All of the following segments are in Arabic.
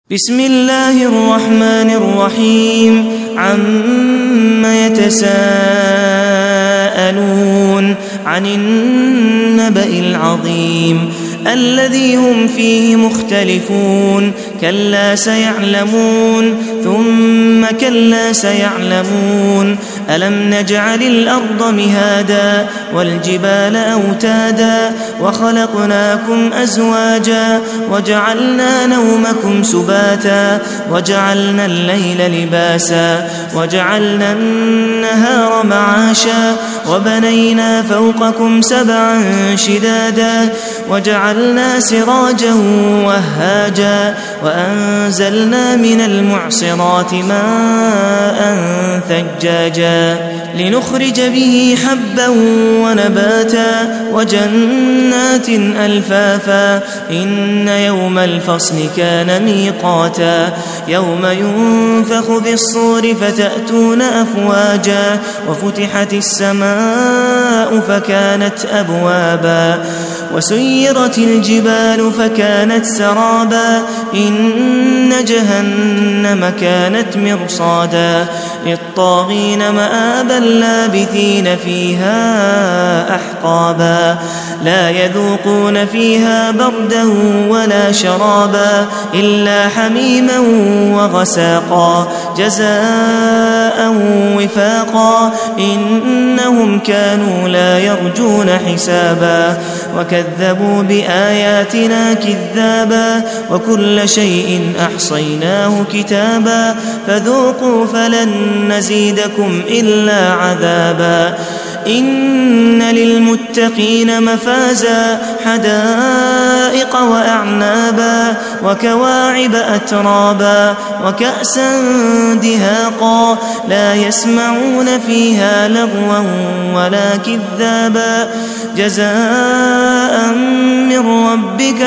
بسم الله الرحمن الرحيم عم يتساءلون عن النبأ العظيم الذي هم فيه مختلفون كلا سيعلمون ثم كلا سيعلمون ألم نجعل الأرض مهادا والجبال أوتادا وخلقناكم أزواجا وجعلنا نومكم سباتا وجعلنا الليل لباسا وجعلنا النهار معاشا وبنينا فوقكم سبعا شدادا وجعلنا سراجا وهاجا وأنزلنا من المعصرات ماء ثجاجا لنخرج به حبا ونباتا وجنات ألفافا إن يوم الفصل كان ميقاتا يوم ينفخ في الصور فتأتون أفواجا وفتحت السماء فكانت أبوابا وسيرت الجبال فكانت سرابا إن جهنم كانت مرصادا للطاغين مآبا لابثين فيها أحقابا لا يذوقون فيها بردا ولا شرابا إلا حميما وغساقا جزاء وفاقا إنهم كانوا لا يرجون حسابا وكذبوا بآياتنا كذابا وكل شيء أحصيناه كتابا فذوقوا فلن نزيدكم إلا عذابا إن للمتقين مفازا حدائق وأعنابا وكواعب أترابا وكأسا دهاقا لا يسمعون فيها لغوا ولا كذابا جزاء من ربك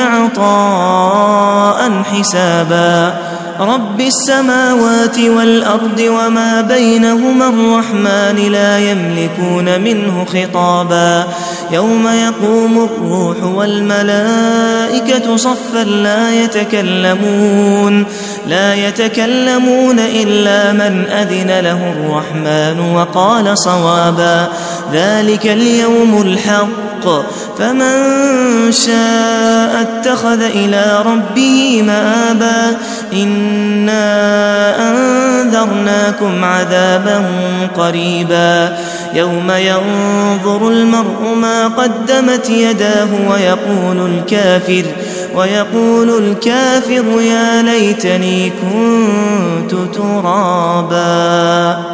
عطاء حسابا رب السماوات والأرض وما بينهما الرحمن لا يملكون منه خطابا يوم يقوم الروح والملائكة صفا لا يتكلمون إلا من أذن له الرحمن وقال صوابا ذلك اليوم الحق فمن شاء اتخذ إلى ربه مآبا إنا أنذرناكم عذابا قريبا يوم ينظر المرء ما قدمت يداه ويقول الكافر يا ليتني كنت ترابا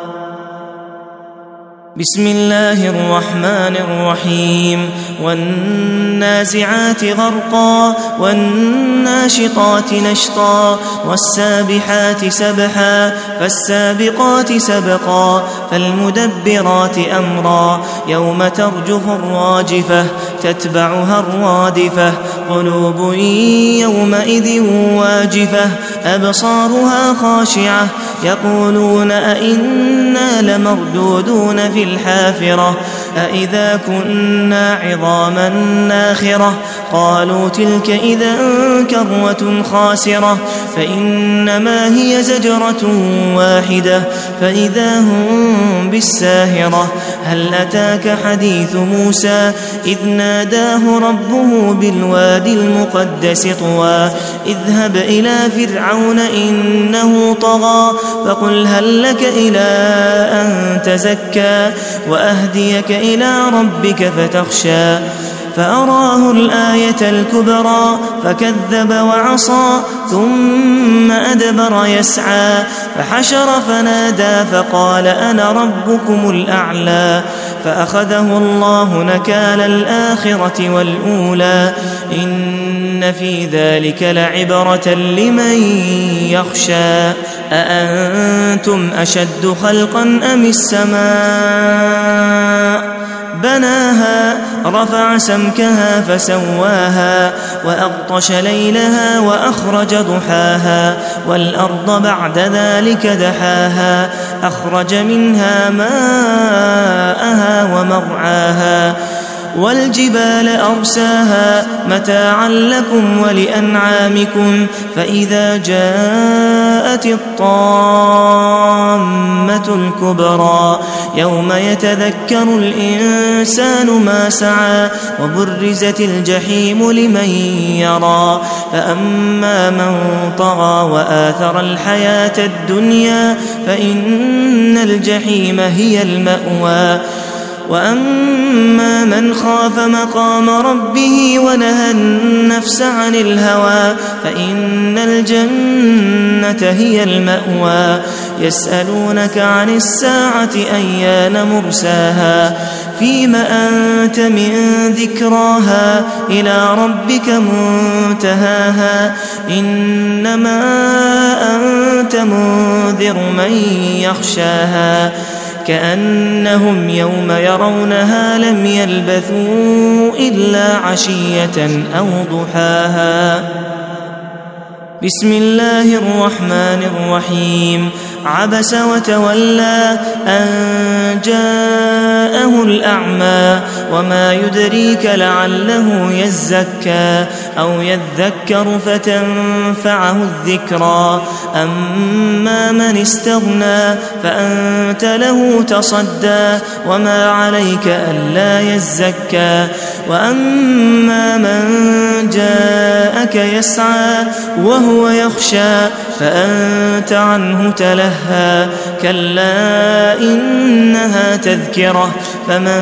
بسم الله الرحمن الرحيم والنازعات غرقا والناشطات نشطا والسابحات سبحا فالسابقات سبقا فالمدبرات أمرا يوم ترجف الراجفة تتبعها الرادفة قلوب يومئذ واجفة أبصارها خاشعة يقولون أئنا لمردودون في الحافرة أئذا كنا عظاما ناخرة قالوا تلك إذا كرة خاسرة فإنما هي زجرة واحدة فإذا هم بالساهرة هل أتاك حديث موسى إذ ناداه ربه بالوادي المقدس طوى اذهب إلى فرعون إنه طغى فقل هل لك إلى أن تزكى وأهديك إلى ربك فتخشى فأراه الآية الكبرى فكذب وعصى ثم أدبر يسعى فحشر فنادى فقال أنا ربكم الأعلى فأخذه الله نكال الآخرة والأولى إن في ذلك لعبرة لمن يخشى أأنتم أشد خلقا أم السماء بناها رفع سمكها فسواها وأغطش ليلها وأخرج ضحاها والأرض بعد ذلك دحاها أخرج منها ماءها ومرعاها والجبال أرساها متاعا لكم ولأنعامكم فإذا جاءت الطامة الكبرى يوم يتذكر الإنسان ما سعى وبرزت الجحيم لمن يرى فأما من طغى وآثر الحياة الدنيا فإن الجحيم هي المأوى وأما من خاف مقام ربه ونهى النفس عن الهوى فإن الجنة هي المأوى يسألونك عن الساعة أيان مرساها فيم أنت من ذكراها إلى ربك منتهاها إنما أنت منذر من يخشاها كأنهم يوم يرونها لم يلبثوا إلا عشية أو ضحاها بسم الله الرحمن الرحيم عبس وتولى أن جاءه الأعمى وما يدريك لعله يزكى أو يذكر فتنفعه الذكرى أما من استغنى فأنت له تصدى وما عليك ألا يزكى وأما من جاءك يسعى وهو يخشى فأنت عنه تلهى كلا إنها تذكرة فمن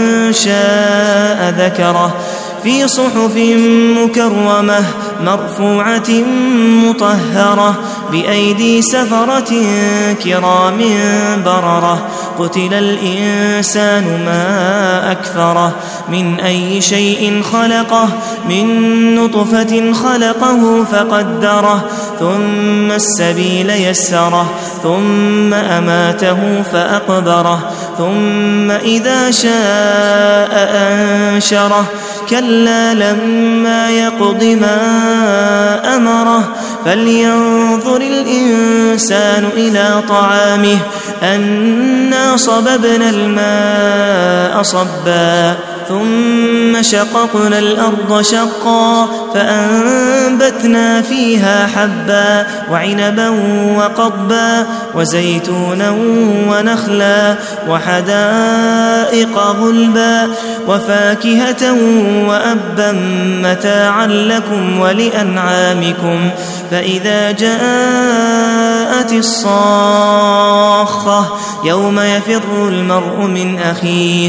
شاء ذكره في صحف مكرمة مرفوعة مطهرة بأيدي سفرة كرام بررة قتل الإنسان ما أكفره من أي شيء خلقه من نطفة خلقه فقدره ثم السبيل يسره ثم أماته فأقبره ثم إذا شاء أنشره كلا لما يقض ما أمره فلينظر الإنسان إلى طعامه أنا صببنا الماء صبا ثم شققنا الأرض شقا فأنبتنا فيها حبا وعنبا وقضبا وزيتونا ونخلا وحدائق غلبا وفاكهة وأبا متاعا لكم ولأنعامكم فإذا جاءت الصاخة يوم يفر المرء من أخيه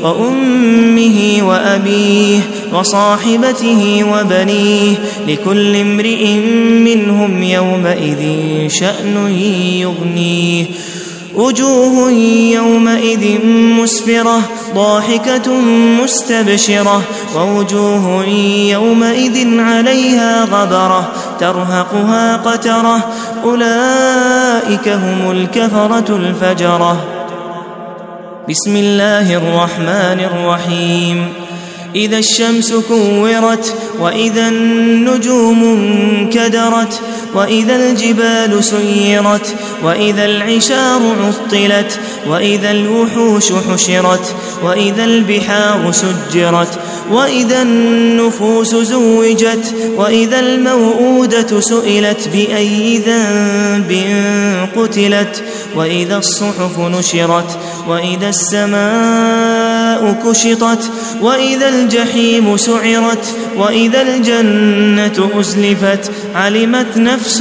وأمه وأبيه وصاحبته وبنيه لكل امرئ منهم يومئذ شأن يغنيه وجوه يومئذ مسفرة ضاحكة مستبشرة ووجوه يومئذ عليها غبرة ترهقها قترة أولئك هم الكفرة الفجرة بسم الله الرحمن الرحيم إذا الشمس كورت وإذا النجوم انكدرت وإذا الجبال سيرت وإذا العشار عطلت وإذا الوحوش حشرت وإذا البحار سجرت وإذا النفوس زوجت وإذا الموءودة سئلت بأي ذنب قتلت وإذا الصحف نشرت وإذا السماء كشطت وإذا الجحيم سعرت وإذا الجنة أزلفت علمت نفس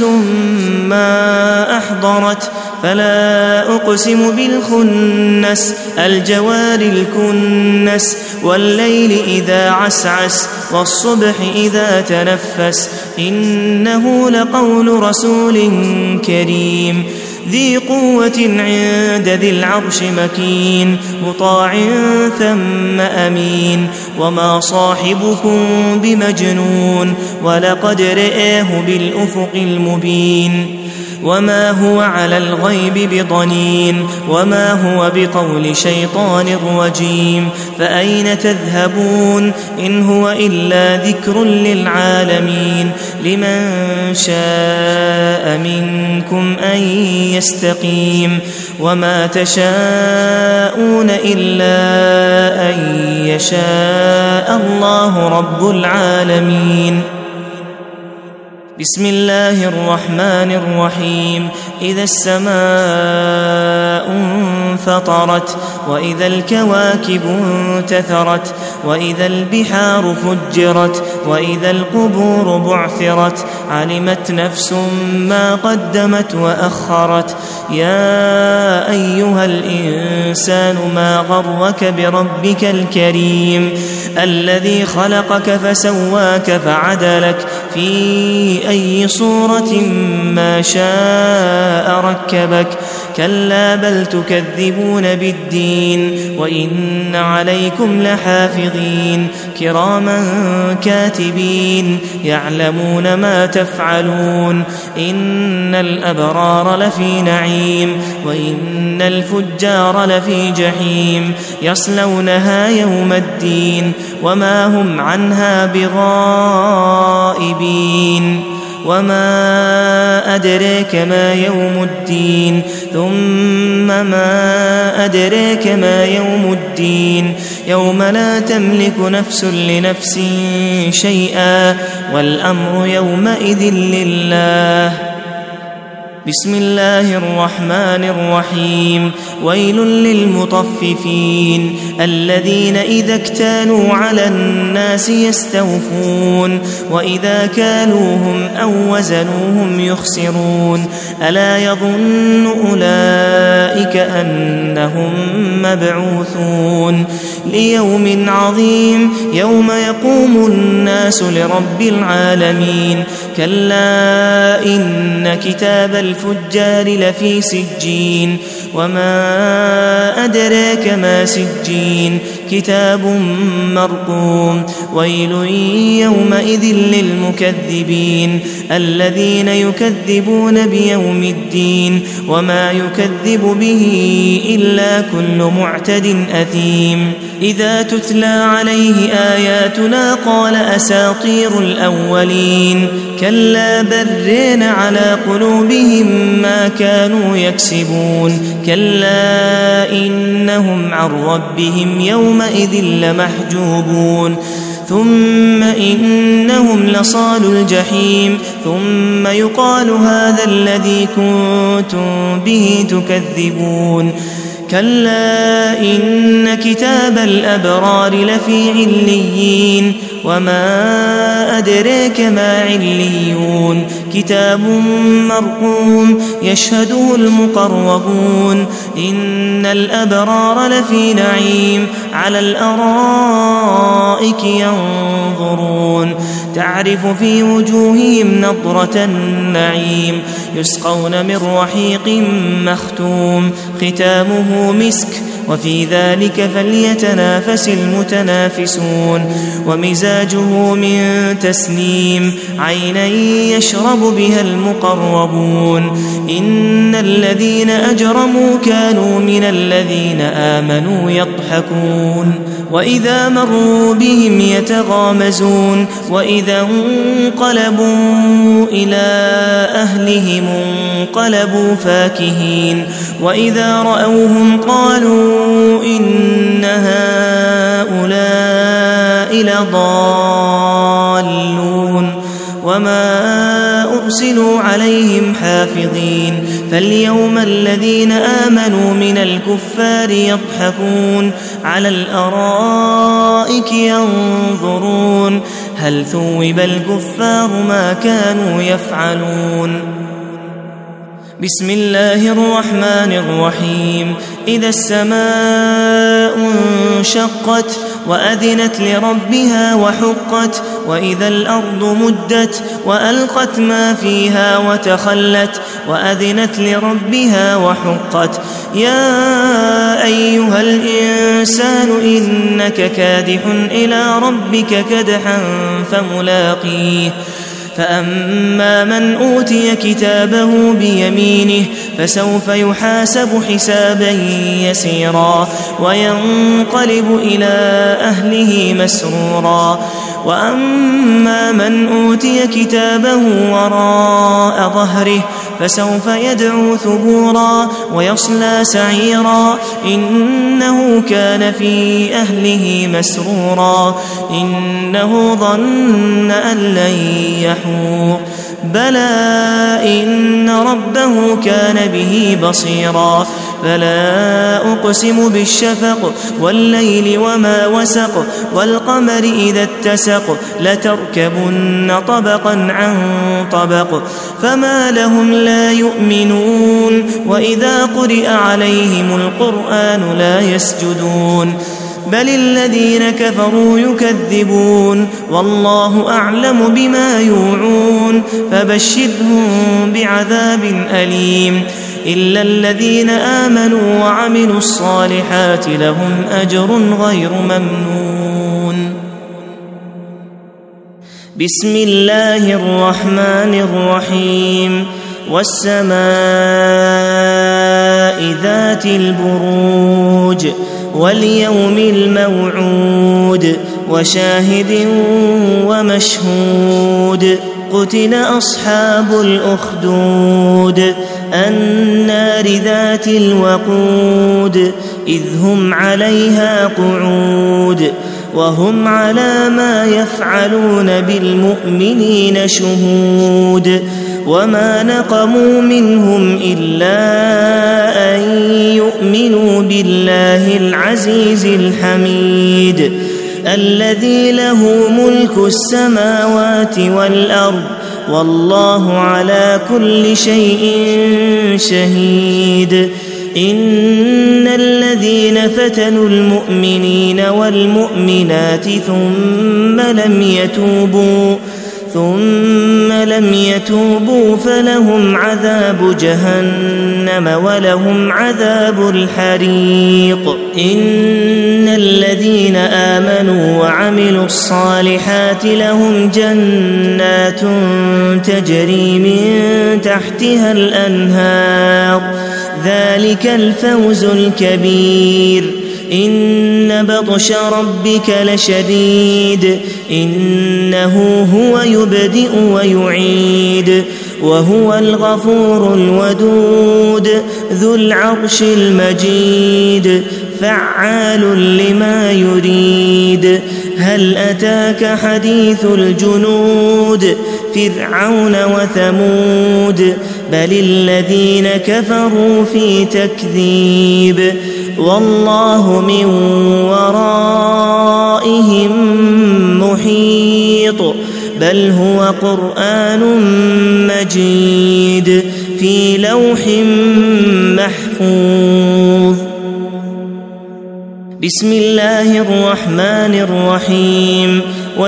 ما أحضرت فلا أقسم بالخنس الجوار الكنس والليل إذا عسعس والصبح إذا تنفس إنه لقول رسول كريم ذي قوة عند ذي العرش مكين مطاع ثم أمين وما صاحبكم بمجنون ولقد رآه بالأفق المبين وما هو على الغيب بضنين وما هو بقول شيطان رجيم فأين تذهبون إن هو إلا ذكر للعالمين لمن شاء منكم أن يستقيم وما تشاءون إلا أن يشاء الله رب العالمين. بسم الله الرحمن الرحيم. إذا السماء انفطرت وإذا الكواكب انتثرت وإذا البحار فجرت وإذا القبور بعثرت علمت نفس ما قدمت وأخرت. يا أيها الإنسان ما غرك بربك الكريم الذي خلقك فسواك فعدلك في أي صورة ما شاء ركبك. كلا بل تكذبون بالدين وإن عليكم لحافظين كراما كاتبين يعلمون ما تفعلون. إن الأبرار لفي نعيم وإن الفجار لفي جحيم يصلونها يوم الدين وما هم عنها بغائبين. وما أدريك ما يوم الدين ثم ما أدريك ما يوم الدين يوم لا تملك نفس لنفس شيئا والأمر يومئذ لله. بسم الله الرحمن الرحيم. ويل للمطففين الذين إذا اكتالوا على الناس يستوفون وإذا كالوهم أو وزنوهم يخسرون. ألا يظن أولئك أنهم مبعوثون ليوم عظيم يوم يقوم الناس لرب العالمين. كلا إن كتاب الفجار لفي سجين وما أدراك ما سجين كتاب مرقوم. ويل يومئذ للمكذبين الذين يكذبون بيوم الدين وما يكذب به إلا كل معتد أثيم. إذا تتلى عليه آياتنا قال أساطير الأولين. كلا برين على قلوبهم ما كانوا يكسبون. كلا إنهم عن ربهم يومئذ لمحجوبون. ثم إنهم لصال الجحيم ثم يقال هذا الذي كنتم به تكذبون. كلا إن كتاب الأبرار لفي عليين وما أدريك ما عليون كتاب مرقوم يشهده المقربون. إن الأبرار لفي نعيم على الأرائك ينظرون تعرف في وجوههم نضرة النعيم يسقون من رحيق مختوم ختامه مسك وفي ذلك فليتنافس المتنافسون. ومزاجه من تسنيم عينا يشرب بها المقربون. إن الذين أجرموا كانوا من الذين آمنوا يضحكون وإذا مروا بهم يتغامزون. وإذا انقلبوا إلى أهلهم انقلبوا فاكهين. وإذا رأوهم قالوا إن هؤلاء لضالون وما أرسلوا عليهم حافظين. فاليوم الذين آمنوا من الكفار يضحكون على الأرائك ينظرون هل ثوب الكفار ما كانوا يفعلون. بسم الله الرحمن الرحيم. إذا السماء انشقت وأذنت لربها وحقت وإذا الأرض مدت وألقت ما فيها وتخلت وأذنت لربها وحقت. يا أيها الإنسان إنك كادح إلى ربك كدحا فملاقيه. فأما من أوتي كتابه بيمينه فسوف يحاسب حسابا يسيرا وينقلب إلى أهله مسرورا وأما من أوتي كتابه وراء ظهره فسوف يدعو ثبورا ويصلى سعيرا إنه كان في أهله مسرورا إنه ظن أن لن يحور بلى إن ربه كان به بصيرا فلا أقسم بالشفق والليل وما وسق والقمر إذا اتسق لتركبن طبقا عن طبق فما لهم لا يؤمنون وإذا قرئ عليهم القرآن لا يسجدون بل الذين كفروا يكذبون والله أعلم بما يوعون فبشرهم بعذاب أليم إلا الذين آمنوا وعملوا الصالحات لهم أجر غير ممنون بسم الله الرحمن الرحيم والسماء ذات البروج واليوم الموعود وشاهد ومشهود قتل أصحاب الأخدود النار ذات الوقود إذ هم عليها قعود وهم على ما يفعلون بالمؤمنين شهود وما نقموا منهم إلا أن يؤمنوا بالله العزيز الحميد الذي له ملك السماوات والأرض والله على كل شيء شهيد إن الذين فتنوا المؤمنين والمؤمنات ثم لم يتوبوا فلهم عذاب جهنم ولهم عذاب الحريق إن الذين آمنوا وعملوا الصالحات لهم جنات تجري من تحتها الأنهار ذلك الفوز الكبير إن بطش ربك لشديد إنه هو يبدئ ويعيد وهو الغفور الودود ذو العرش المجيد فعال لما يريد هل أتاك حديث الجنود فرعون وثمود بل الذين كفروا في تكذيب والله من ورائهم محيط بل هو قرآن مجيد في لوح محفوظ بسم الله الرحمن الرحيم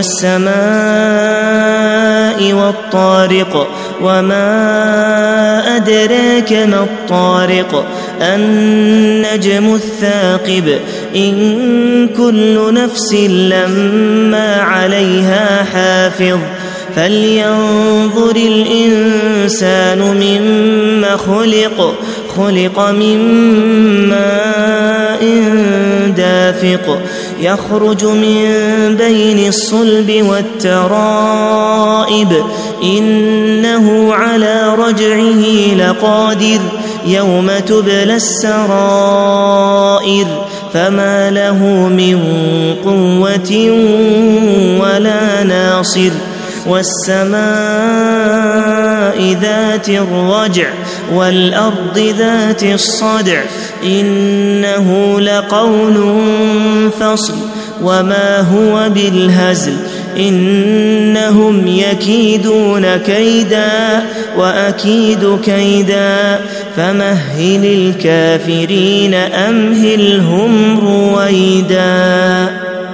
والسماء والطارق وما أدراك ما الطارق النجم الثاقب إن كل نفس لما عليها حافظ فلينظر الإنسان مما خلق من ماء دافق يخرج من بين الصلب والترائب إنه على رجعه لقادر يوم تبلى السرائر فما له من قوة ولا ناصر والسماء ذات الرجع والأرض ذات الصدع إنه لقول فصل وما هو بالهزل إنهم يكيدون كيدا وأكيد كيدا فمهل الكافرين أمهلهم رويدا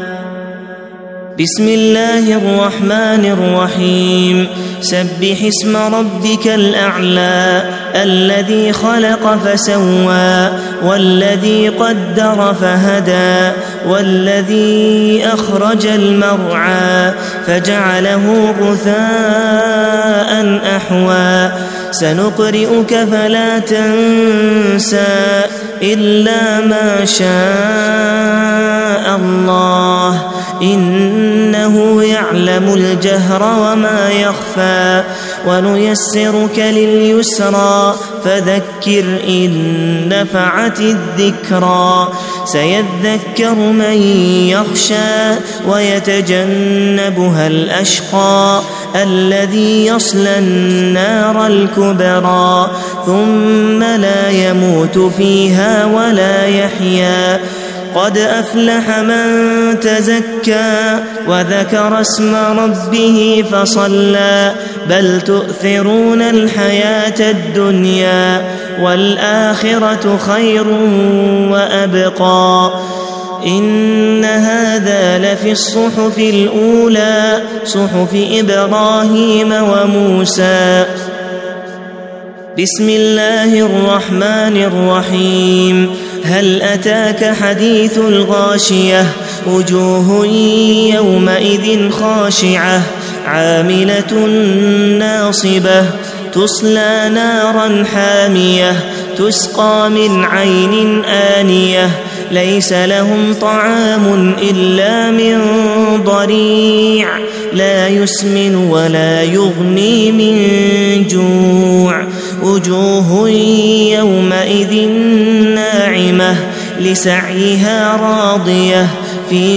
بسم الله الرحمن الرحيم سبح اسم ربك الأعلى الذي خلق فسوى والذي قدر فهدى والذي أخرج المرعى فجعله غثاء أحوى سنقرئك فلا تنسى إلا ما شاء الله إنه يعلم الجهر وما يخفى ونيسرك لليسرى فذكر إن نفعت الذكرى سيذكر من يخشى ويتجنبها الأشقى الذي يصلى النار الكبرى ثم لا يموت فيها ولا يحيا قد أفلح من تزكى وذكر اسم ربه فصلى بل تؤثرون الحياة الدنيا والآخرة خير وأبقى إن هذا لفي الصحف الأولى صحف إبراهيم وموسى بسم الله الرحمن الرحيم هل أتاك حديث الغاشية وجوه يومئذ خاشعة عاملة ناصبة تصلى نارا حامية تسقى من عين آنية ليس لهم طعام إلا من ضريع لا يسمن ولا يغني من جوع وجوه يومئذ ناعمة لسعيها راضية في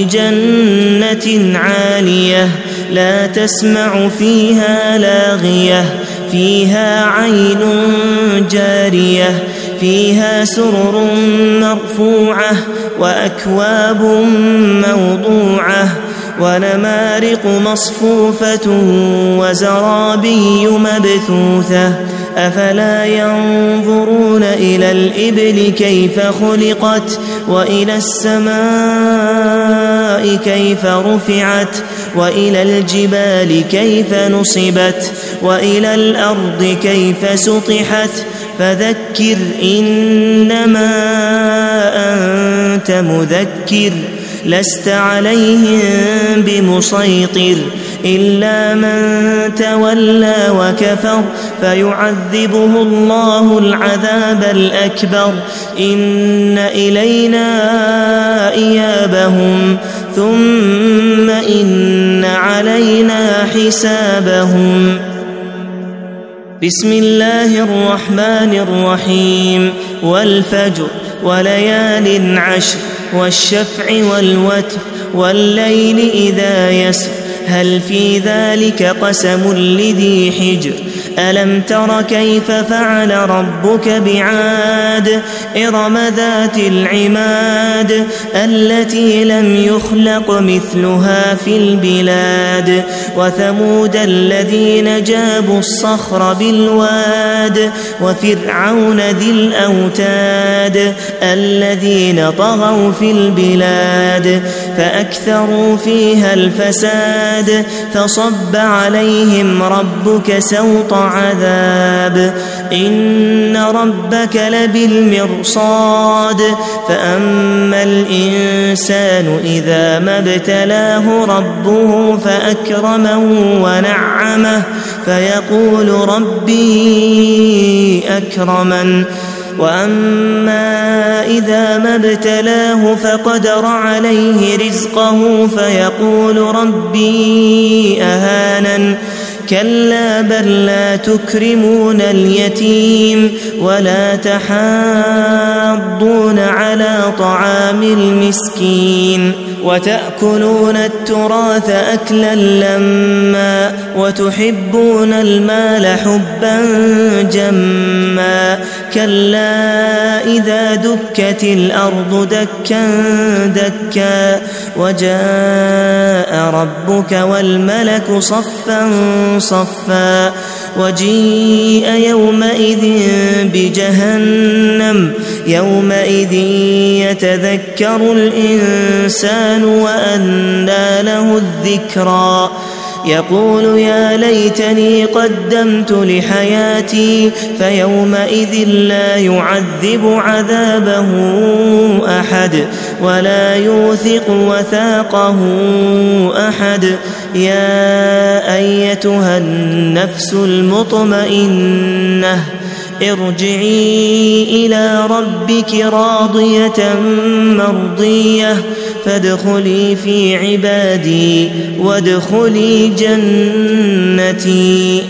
جنة عالية لا تسمع فيها لاغية فيها عين جارية فيها سرر مرفوعة وأكواب موضوعة ونمارق مصفوفة وزرابي مبثوثة أفلا ينظرون إلى الإبل كيف خلقت وإلى السماء كيف رفعت وإلى الجبال كيف نصبت وإلى الأرض كيف سطحت فذكر إنما أنت مذكر لست عليهم بمسيطر إلا من تولى وكفر فيعذبه الله العذاب الأكبر إن إلينا إيابهم ثم إن علينا حسابهم بسم الله الرحمن الرحيم والفجر وليال عشر والشفع والوتر والليل إذا يسر هل في ذلك قسم لذي حجر ألم تر كيف فعل ربك بعاد إرم ذات العماد التي لم يخلق مثلها في البلاد وثمود الذين جابوا الصخر بالواد وفرعون ذي الأوتاد الذين طغوا في البلاد فأكثروا فيها الفساد فصب عليهم ربك سوط عذاب إن ربك لبالمرصاد فأما الإنسان إذا ما ابتلاه ربه فأكرمه ونعمه فيقول ربي أكرمن وأما إذا ما ابتلاه فقدر عليه رزقه فيقول ربي أهانن كلا بل لا تكرمون اليتيم ولا تحاضون على طعام المسكين وتأكلون التراث أكلا لما وتحبون المال حبا جما كلا إذا دكت الأرض دكا دكا وجاء ربك والملك صفا صفا وجيء يومئذ بجهنم يومئذ يتذكر الإنسان وأنى له الذكرى يقول يا ليتني قدمت لحياتي فيومئذ لا يعذب عذابه أحد ولا يوثق وثاقه أحد. يا أيتها النفس المطمئنة ارجعي إلى ربك راضية مرضية فادخلي في عبادي وادخلي جنتي.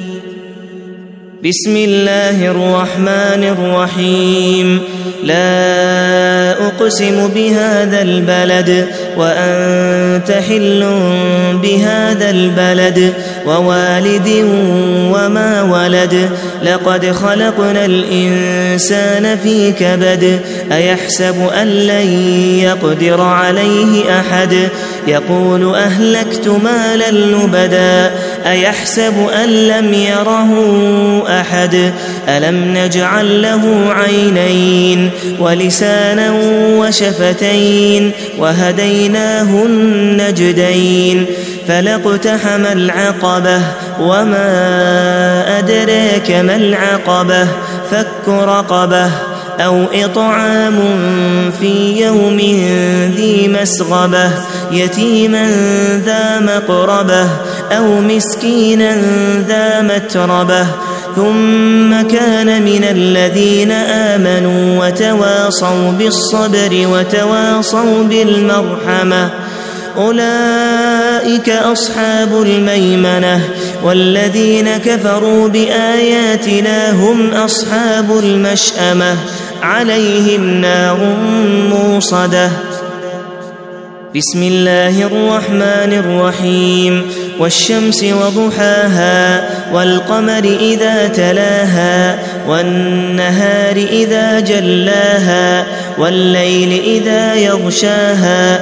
بسم الله الرحمن الرحيم. لا أقسم بهذا البلد وأنت حل بهذا البلد ووالد وما ولد لقد خلقنا الإنسان في كبد أيحسب أن لن يقدر عليه أحد يقول أهلكت مالا لبدا أيحسب أن لم يره أحد ألم نجعل له عينين ولسانا وشفتين وهديناه النجدين فلاقتحم العقبة وما أدراك ما العقبة فك رقبة أو إطعام في يوم ذي مسغبة يتيما ذا مقربة أو مسكينا ذا متربة ثم كان من الذين آمنوا وتواصوا بالصبر وتواصوا بالمرحمة أولئك أصحاب الميمنة والذين كفروا بآياتنا هم أصحاب المشأمة عليهم نار موصدة. بسم الله الرحمن الرحيم. والشمس وضحاها والقمر إذا تلاها والنهار إذا جلاها والليل إذا يغشاها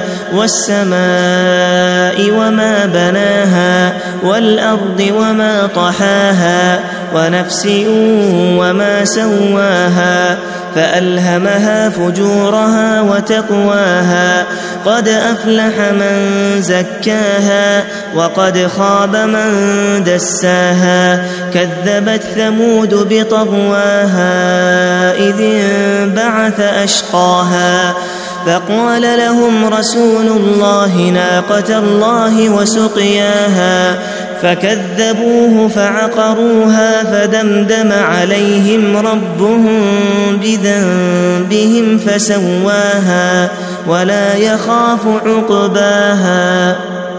والسماء وما بناها والأرض وما طحاها ونفس وما سواها فألهمها فجورها وتقواها قد أفلح من زكاها وقد خاب من دساها كذبت ثمود بطغواها إذ انبعث أشقاها فقال لهم رسول الله ناقة الله وسقياها فكذبوه فعقروها فدمدم عليهم ربهم بذنبهم فسواها ولا يخاف عقباها.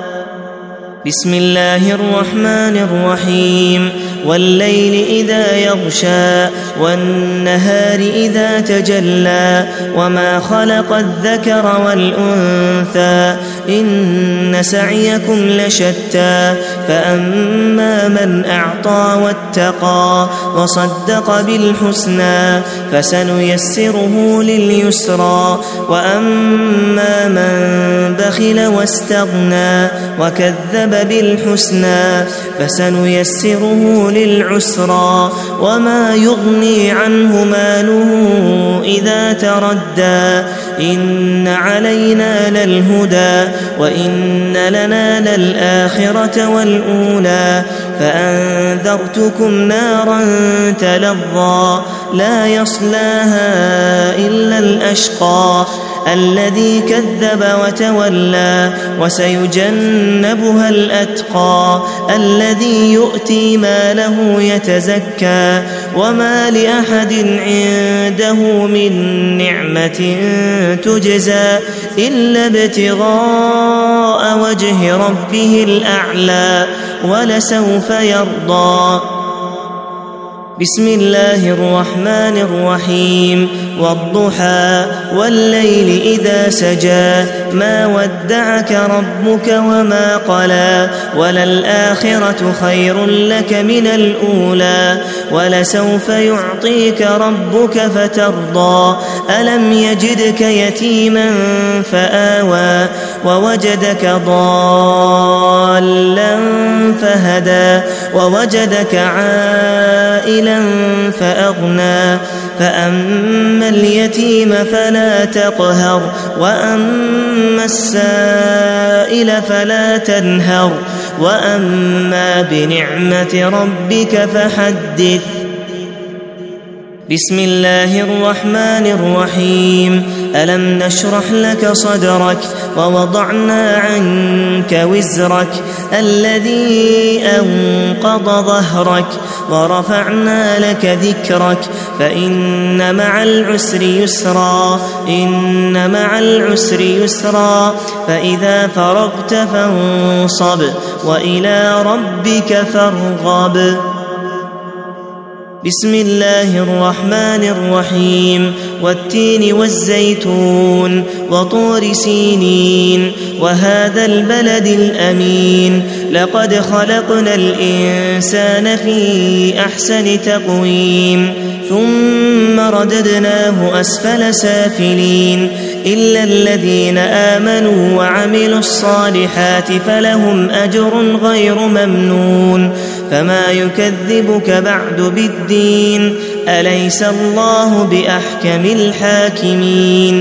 بسم الله الرحمن الرحيم. والليل إذا يغشى والنهار إذا تجلى وما خلق الذكر والأنثى إن سعيكم لشتى فأما من أعطى واتقى وصدق بالحسنى فسنيسره لليسرى وأما من بخل واستغنى وكذب بالحسنى فسنيسره للعسرى وما يغني عنه ماله إذا تردى إن علينا للهدى وإن لنا للآخرة والأولى فأنذرتكم نارا تلظى لا يصلاها إلا الأشقى الذي كذب وتولى وسيجنبها الأتقى الذي يؤتي ماله يتزكى وما لأحد عنده من نعمة تجزى إلا ابتغاء وجه ربه الأعلى ولسوف يرضى. بسم الله الرحمن الرحيم. والضحى والليل إذا سجى ما ودعك ربك وما قلى وللآخرة خير لك من الأولى ولسوف يعطيك ربك فترضى ألم يجدك يتيما فآوى ووجدك ضالا فهدى ووجدك عائلا فأغنى فأما اليتيم فلا تقهر وأما السائل فلا تنهر وأما بنعمة ربك فحدث. بسم الله الرحمن الرحيم. ألم نشرح لك صدرك ووضعنا عنك وزرك الذي أنقض ظهرك ورفعنا لك ذكرك فإن مع العسر يسرا إن مع العسر يسرا فإذا فرغت فانصب وإلى ربك فارغب. بسم الله الرحمن الرحيم. والتين والزيتون وطور سينين وهذا البلد الأمين لقد خلقنا الإنسان في أحسن تقويم ثم رددناه أسفل سافلين إلا الذين آمنوا وعملوا الصالحات فلهم أجر غير ممنون فما يكذبك بعد بالدين أليس الله بأحكم الحاكمين.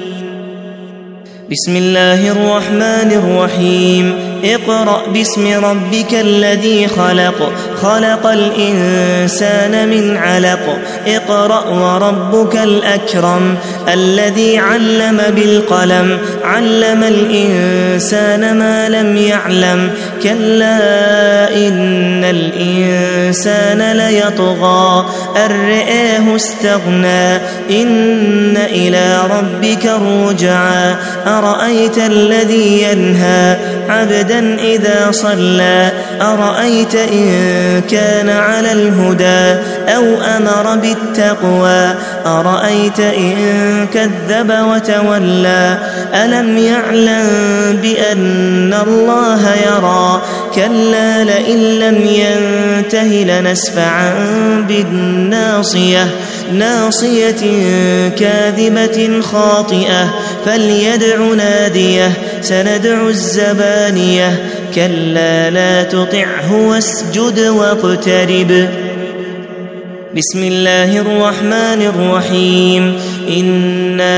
بسم الله الرحمن الرحيم. اقرأ باسم ربك الذي خلق خلق الإنسان من علق اقرأ وربك الأكرم الذي علم بالقلم علم الإنسان ما لم يعلم كلا إن الإنسان ليطغى أن رآه استغنى إن إلى ربك الرجعى أرأيت الذي ينهى عبدا إذا صلى أرأيت إن كان على الهدى أو أمر بالتقوى أرأيت إن كذب وتولى ألم يعلم بأن الله يرى كلا لئن لم ينته لنسفعا بالناصية ناصية كاذبة خاطئة فليدع ناديه سندع الزبانية كلا لا تطعه واسجد واقترب. بسم الله الرحمن الرحيم. إنا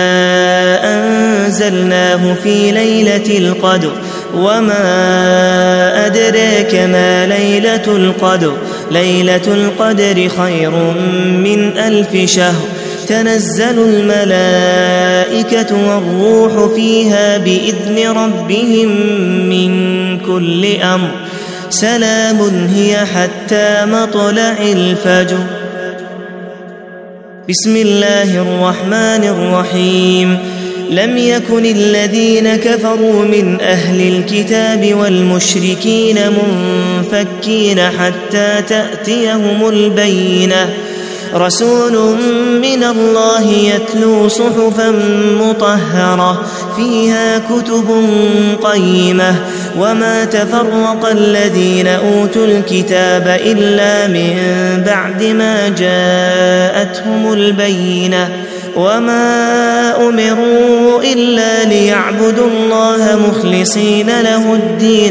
أنزلناه في ليلة القدر وما أدراك ما ليلة القدر ليلة القدر خير من 1000 شهر تنزل الملائكة والروح فيها بإذن ربهم من كل أمر سلام هي حتى مطلع الفجر. بسم الله الرحمن الرحيم. لم يكن الذين كفروا من أهل الكتاب والمشركين منفكين حتى تأتيهم البينة رسول من الله يتلو صحفا مطهرة فيها كتب قيمة وما تفرق الذين أوتوا الكتاب إلا من بعد ما جاءتهم البينة وما أمروا إلا ليعبدوا الله مخلصين له الدين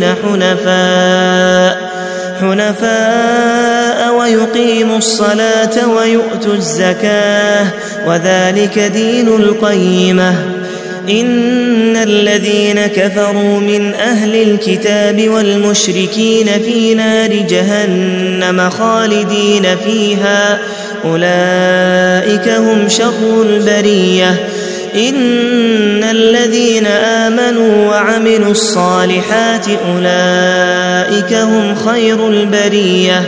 حنفاء ويقيموا الصلاة ويؤتوا الزكاة وذلك دين القيمة. إن الذين كفروا من أهل الكتاب والمشركين في نار جهنم خالدين فيها أولئك هم شر البرية. إن الذين آمنوا وعملوا الصالحات أولئك هم خير البرية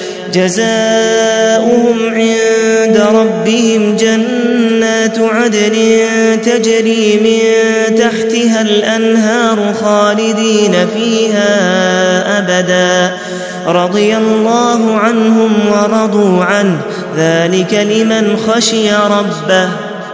جزاؤهم عند ربهم جنات عدن تجري من تحتها الأنهار خالدين فيها أبدا رضي الله عنهم ورضوا عنه ذلك لمن خشي ربه.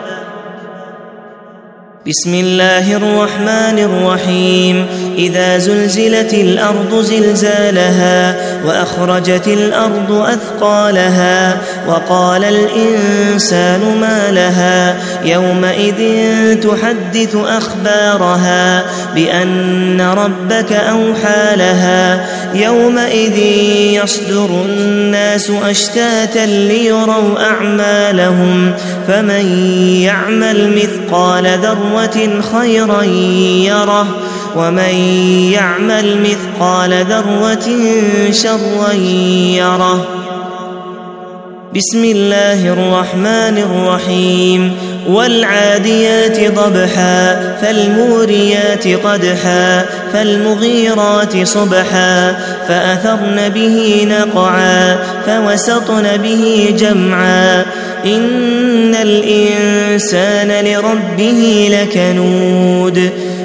بسم الله الرحمن الرحيم. إذا زلزلت الأرض زلزالها وأخرجت الأرض أثقالها وقال الإنسان ما لها يومئذ تحدث أخبارها بأن ربك أوحى لها يومئذ يصدر الناس أشتاتا ليروا أعمالهم فمن يعمل مثقال ذرة خيرا يره ومن يعمل مثقال ذرة شرا يره. بسم الله الرحمن الرحيم والعاديات ضبحا فالموريات قدحا فالمغيرات صبحا فأثرن به نقعا فوسطن به جمعا إن الإنسان لربه لكنود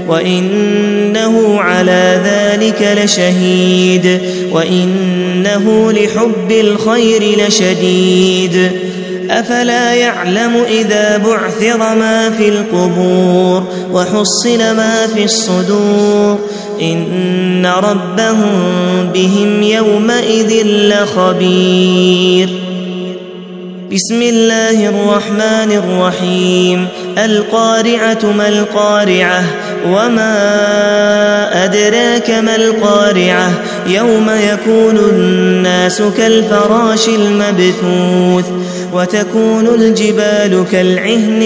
وإنه على ذلك لشهيد وإنه لحب الخير لشديد. أفلا يعلم إذا بعثر ما في القبور وحصل ما في الصدور إن ربهم بهم يومئذ لخبير. بسم الله الرحمن الرحيم القارعة ما القارعة وما أدراك ما القارعة يوم يكون الناس كالفراش المبثوث وتكون الجبال كالعهن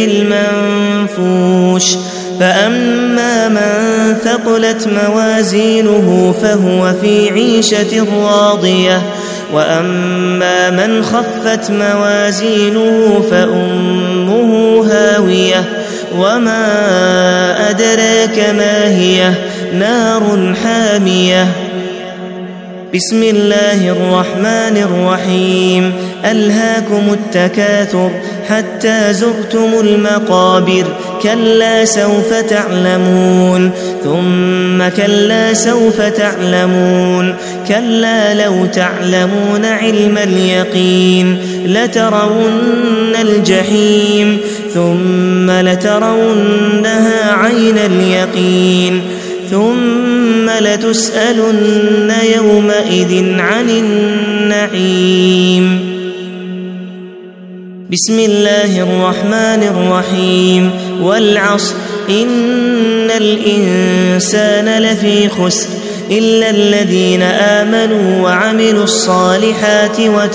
المنفوش فأما من ثقلت موازينه فهو في عيشة راضية وأما من خفت موازينه فأمه هاوية وما أدراك ما هي نار حامية. بسم الله الرحمن الرحيم ألهاكم التكاثر حتى زرتم المقابر كلا سوف تعلمون ثم كلا سوف تعلمون كلا لو تعلمون علم اليقين لترون الجحيم ثم لترونها عين اليقين ثم لتسألن يومئذ عن النعيم. بسم الله الرحمن الرحيم والعصر إن الإنسان لفي خسر إلا الذين آمنوا وعملوا الصالحات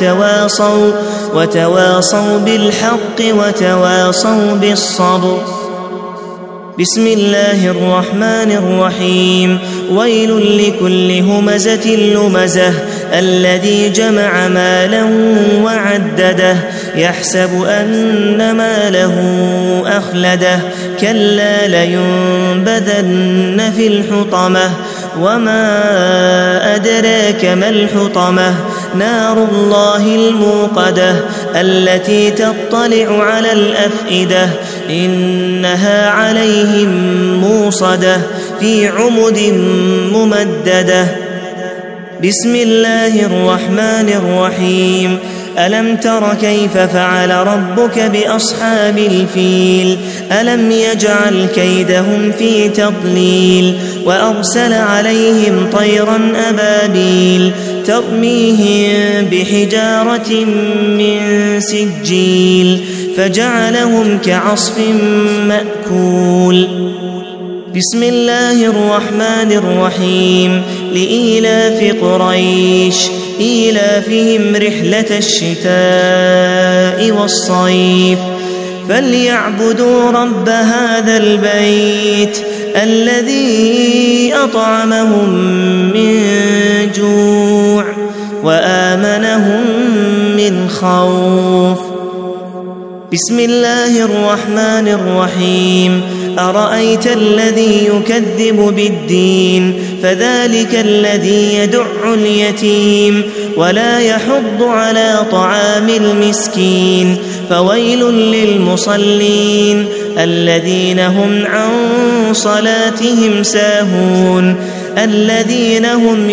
وتواصوا بالحق وتواصوا بالصبر. بسم الله الرحمن الرحيم ويل لكل همزة لمزة الذي جمع مالا وعدده يحسب أن ماله أخلده كلا لينبذن في الحطمة وما أدراك ما الحطمة نار الله الموقدة التي تطلع على الأفئدة إنها عليهم موصدة في عمد ممددة. بسم الله الرحمن الرحيم ألم تر كيف فعل ربك بأصحاب الفيل ألم يجعل كيدهم في تضليل وأرسل عليهم طيرا أبابيل ترميهم بحجارة من سجيل فجعلهم كعصف مأكول. بسم الله الرحمن الرحيم لإيلاف قريش إيلافهم رحلة الشتاء والصيف فليعبدوا رب هذا البيت الذي أطعمهم من جوع وآمنهم من خوف. بسم الله الرحمن الرحيم أرأيت الذي يكذب بالدين فذلك الذي يدع اليتيم ولا يحض على طعام المسكين فويل للمصلين الذين هم عن صلاتهم ساهون الذين هم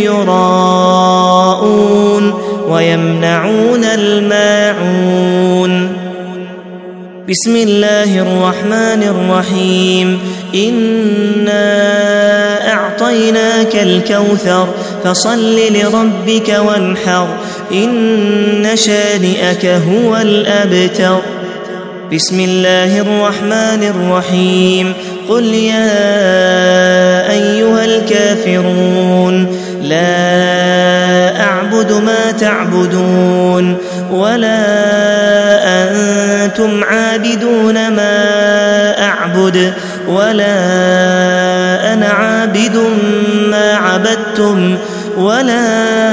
يراءون ويمنعون الماعون. بسم الله الرحمن الرحيم إنا أعطيناك الكوثر فصل لربك وانحر إن شانئك هو الأبتر. بسم الله الرحمن الرحيم قل يا أيها الكافرون لا أعبد ما تعبدون ولا أنتم عابدون ما أعبد ولا أنا عابد ما عبدتم ولا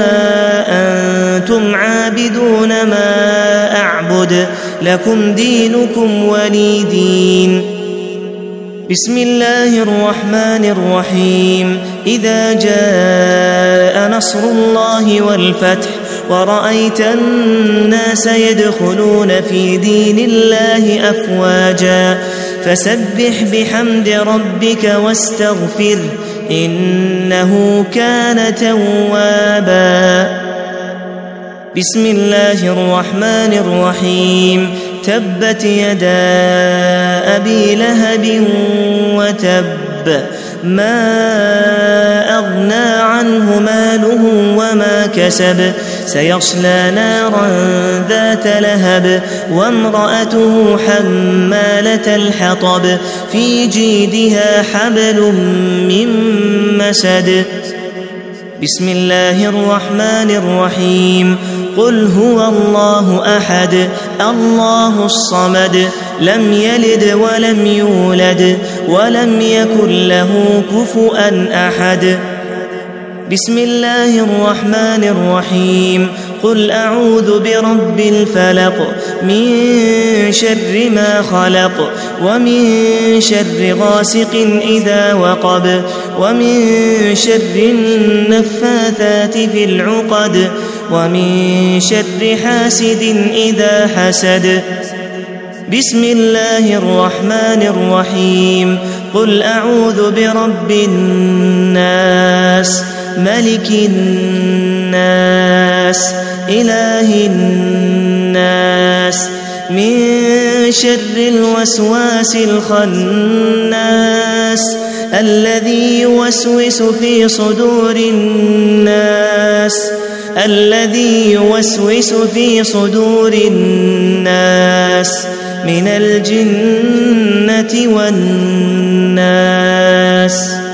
أنتم عابدون ما أعبد لكم دينكم ولي دين. بسم الله الرحمن الرحيم. إذا جاء نصر الله والفتح ورأيت الناس يدخلون في دين الله أفواجا فسبح بحمد ربك واستغفره إنه كان توابا. بسم الله الرحمن الرحيم. تبت يدا أبي لهب وتب ما أغنى عنه ماله وما كسب سيصلى نارا ذات لهب وامرأته حمالة الحطب في جيدها حبل من مسد. بسم الله الرحمن الرحيم. قل هو الله أحد الله الصمد لم يلد ولم يولد ولم يكن له كفؤا أحد. بسم الله الرحمن الرحيم. قل أعوذ برب الفلق من شر ما خلق ومن شر غاسق إذا وقب ومن شر النفاثات في العقد ومن شر حاسد إذا حسد. بسم الله الرحمن الرحيم. قل أعوذ برب الناس ملك الناس إله الناس من شر الوسواس الخناس الذي يوسوس في صدور الناس من الجنة والناس.